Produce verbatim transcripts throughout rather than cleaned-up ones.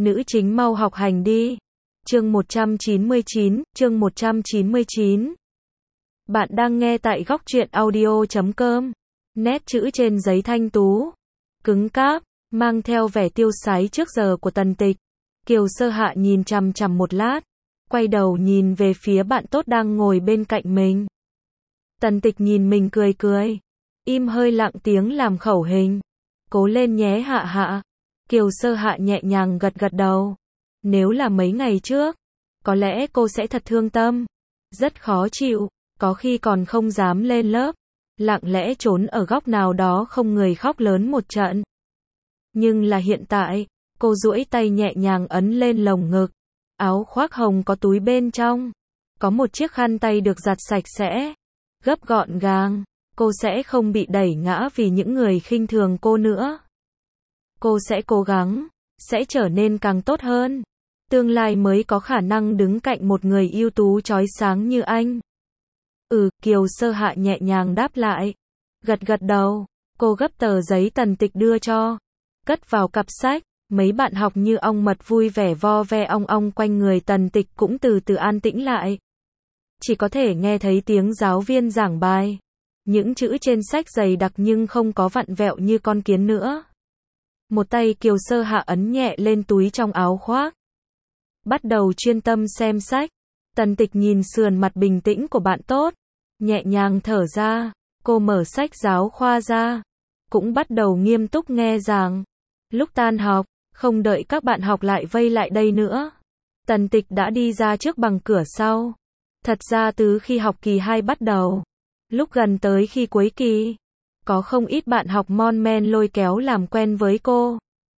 Nữ chính mau học hành đi. Chương một trăm chín mươi chín, chương một trăm chín mươi chín. Bạn đang nghe tại góc truyện audio chấm com. Nét chữ trên giấy thanh tú, cứng cáp, mang theo vẻ tiêu sái trước giờ của Tần Tịch. Kiều Sơ Hạ nhìn chằm chằm một lát, quay đầu nhìn về phía bạn tốt đang ngồi bên cạnh mình. Tần Tịch nhìn mình cười cười, im hơi lặng tiếng làm khẩu hình. Cố lên nhé Hạ Hạ. Kiều Sơ Hạ nhẹ nhàng gật gật đầu. Nếu là mấy ngày trước, có lẽ cô sẽ thật thương tâm, rất khó chịu, có khi còn không dám lên lớp, lặng lẽ trốn ở góc nào đó không người khóc lớn một trận. Nhưng là hiện tại, cô duỗi tay nhẹ nhàng ấn lên lồng ngực, áo khoác hồng có túi bên trong, có một chiếc khăn tay được giặt sạch sẽ, gấp gọn gàng, cô sẽ không bị đẩy ngã vì những người khinh thường cô nữa. Cô sẽ cố gắng, sẽ trở nên càng tốt hơn. Tương lai mới có khả năng đứng cạnh một người ưu tú chói sáng như anh. Ừ, Kiều Sơ Hạ nhẹ nhàng đáp lại. Gật gật đầu, cô gấp tờ giấy Tần Tịch đưa cho, cất vào cặp sách. Mấy bạn học như ong mật vui vẻ vo ve ong ong quanh người Tần Tịch cũng từ từ an tĩnh lại. Chỉ có thể nghe thấy tiếng giáo viên giảng bài. Những chữ trên sách dày đặc nhưng không có vặn vẹo như con kiến nữa. Một tay Kiều Sơ Hạ ấn nhẹ lên túi trong áo khoác, bắt đầu chuyên tâm xem sách. Tần Tịch nhìn sườn mặt bình tĩnh của bạn tốt, nhẹ nhàng thở ra. Cô mở sách giáo khoa ra, cũng bắt đầu nghiêm túc nghe giảng. Lúc tan học, không đợi các bạn học lại vây lại đây nữa, Tần Tịch đã đi ra trước bằng cửa sau. Thật ra từ khi học kỳ hai bắt đầu, lúc gần tới khi cuối kỳ, có không ít bạn học mon men lôi kéo làm quen với cô.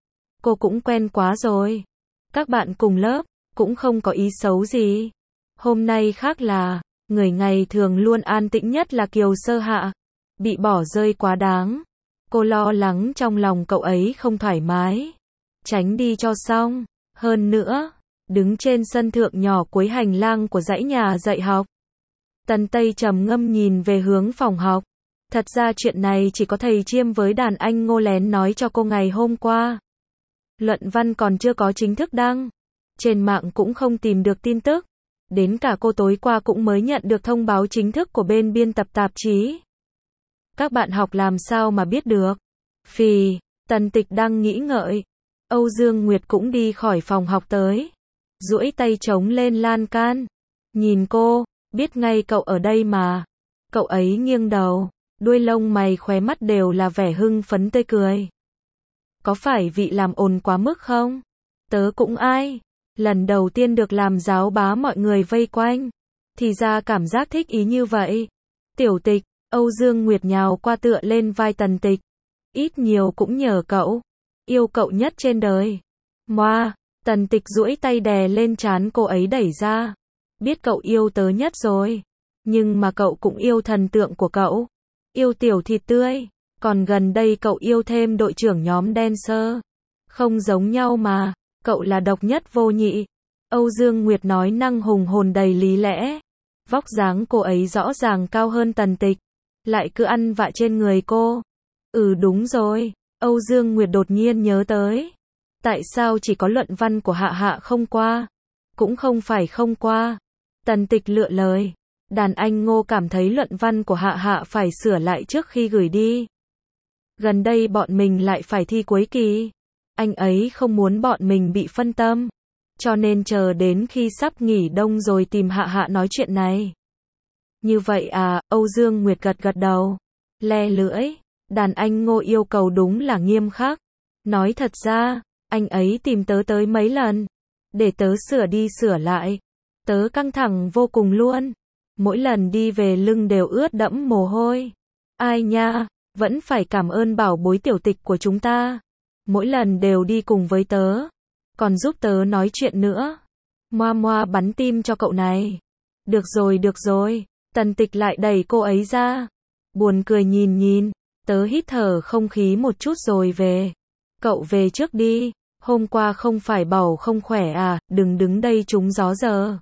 Cô cũng quen quá rồi. Các bạn cùng lớp, cũng không có ý xấu gì. Hôm nay khác là, người ngày thường luôn an tĩnh nhất là Kiều Sơ Hạ, bị bỏ rơi quá đáng. Cô lo lắng trong lòng cậu ấy không thoải mái, tránh đi cho xong. Hơn nữa, đứng trên sân thượng nhỏ cuối hành lang của dãy nhà dạy học, Tần Tây trầm ngâm nhìn về hướng phòng học. Thật ra chuyện này chỉ có thầy Chiêm với đàn anh Ngô lén nói cho cô ngày hôm qua. Luận văn còn chưa có chính thức đăng, trên mạng cũng không tìm được tin tức. Đến cả cô tối qua cũng mới nhận được thông báo chính thức của bên biên tập tạp chí. Các bạn học làm sao mà biết được? Phì, Tần Tịch đang nghĩ ngợi. Âu Dương Nguyệt cũng đi khỏi phòng học tới, duỗi tay chống lên lan can, nhìn cô, biết ngay cậu ở đây mà. Cậu ấy nghiêng đầu, đuôi lông mày khóe mắt đều là vẻ hưng phấn tươi cười. Có phải vị làm ồn quá mức không? Tớ cũng ai, lần đầu tiên được làm giáo bá mọi người vây quanh, thì ra cảm giác thích ý như vậy. Tiểu Tịch, Âu Dương Nguyệt nhào qua tựa lên vai Tần Tịch. Ít nhiều cũng nhờ cậu, yêu cậu nhất trên đời. Moa, Tần Tịch duỗi tay đè lên trán cô ấy đẩy ra. Biết cậu yêu tớ nhất rồi, nhưng mà cậu cũng yêu thần tượng của cậu, yêu tiểu thịt tươi. Còn gần đây cậu yêu thêm đội trưởng nhóm dancer. Không giống nhau mà, cậu là độc nhất vô nhị. Âu Dương Nguyệt nói năng hùng hồn đầy lý lẽ. Vóc dáng cô ấy rõ ràng cao hơn Tần Tịch, lại cứ ăn vạ trên người cô. Ừ đúng rồi, Âu Dương Nguyệt đột nhiên nhớ tới. Tại sao chỉ có luận văn của Hạ Hạ không qua? Cũng không phải không qua. Tần Tịch lựa lời. Đàn anh Ngô cảm thấy luận văn của Hạ Hạ phải sửa lại trước khi gửi đi. Gần đây bọn mình lại phải thi cuối kỳ. Anh ấy không muốn bọn mình bị phân tâm, cho nên chờ đến khi sắp nghỉ đông rồi tìm Hạ Hạ nói chuyện này. Như vậy à, Âu Dương Nguyệt gật gật đầu, le lưỡi. Đàn anh Ngô yêu cầu đúng là nghiêm khắc. Nói thật ra, anh ấy tìm tớ tới mấy lần, để tớ sửa đi sửa lại. Tớ căng thẳng vô cùng luôn. Mỗi lần đi về lưng đều ướt đẫm mồ hôi. Ai nha, vẫn phải cảm ơn bảo bối Tiểu Tịch của chúng ta. Mỗi lần đều đi cùng với tớ, còn giúp tớ nói chuyện nữa. Moa moa bắn tim cho cậu này. Được rồi được rồi, Tần Tịch lại đẩy cô ấy ra. Buồn cười nhìn nhìn, tớ hít thở không khí một chút rồi về. Cậu về trước đi, hôm qua không phải bảo không khỏe à, đừng đứng đây trúng gió giờ.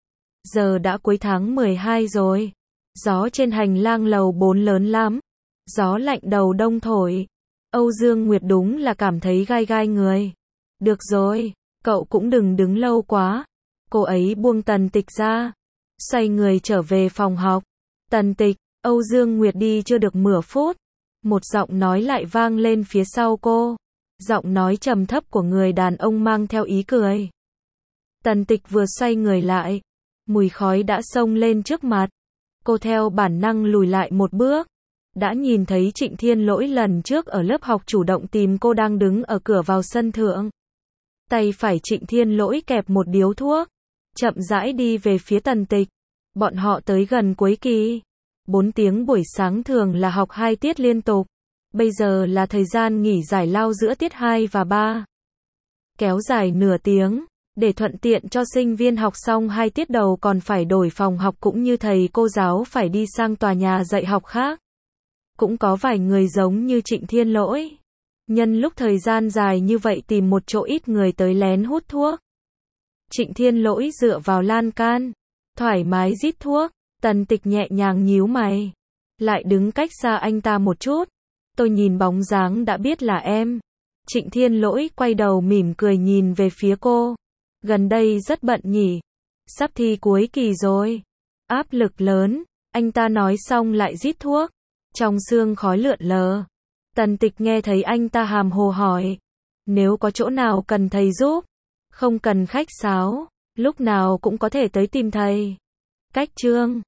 Giờ đã cuối tháng mười hai rồi. Gió trên hành lang lầu bốn lớn lắm. Gió lạnh đầu đông thổi. Âu Dương Nguyệt đúng là cảm thấy gai gai người. Được rồi, Cậu cũng đừng đứng lâu quá. Cô ấy buông Tần Tịch ra, xoay người trở về phòng học. Tần Tịch, Âu Dương Nguyệt đi chưa được mười phút. Một giọng nói lại vang lên phía sau cô. Giọng nói trầm thấp của người đàn ông mang theo ý cười. Tần Tịch vừa xoay người lại, mùi khói đã xông lên trước mặt. Cô theo bản năng lùi lại một bước. Đã nhìn thấy Trịnh Thiên Lỗi lần trước ở lớp học chủ động tìm cô đang đứng ở cửa vào sân thượng. Tay phải Trịnh Thiên Lỗi kẹp một điếu thuốc, chậm rãi đi về phía Tần Tịch. Bọn họ tới gần cuối kỳ. Bốn tiếng buổi sáng thường là học hai tiết liên tục. Bây giờ là thời gian nghỉ giải lao giữa tiết hai và ba. Kéo dài nửa tiếng, để thuận tiện cho sinh viên học xong hai tiết đầu còn phải đổi phòng học cũng như thầy cô giáo phải đi sang tòa nhà dạy học khác. Cũng có vài người giống như Trịnh Thiên Lỗi. Nhân lúc thời gian dài như vậy tìm một chỗ ít người tới lén hút thuốc. Trịnh Thiên Lỗi dựa vào lan can, thoải mái rít thuốc. Tần Tịch nhẹ nhàng nhíu mày, lại đứng cách xa anh ta một chút. Tôi nhìn bóng dáng đã biết là em. Trịnh Thiên Lỗi quay đầu mỉm cười nhìn về phía cô. Gần đây rất bận nhỉ? Sắp thi cuối kỳ rồi. Áp lực lớn. Anh ta nói xong lại rít thuốc. Trong sương khói lượn lờ. Tần Tịch nghe thấy anh ta hàm hồ hỏi. Nếu có chỗ nào cần thầy giúp, không cần khách sáo, lúc nào cũng có thể tới tìm thầy. Cách chương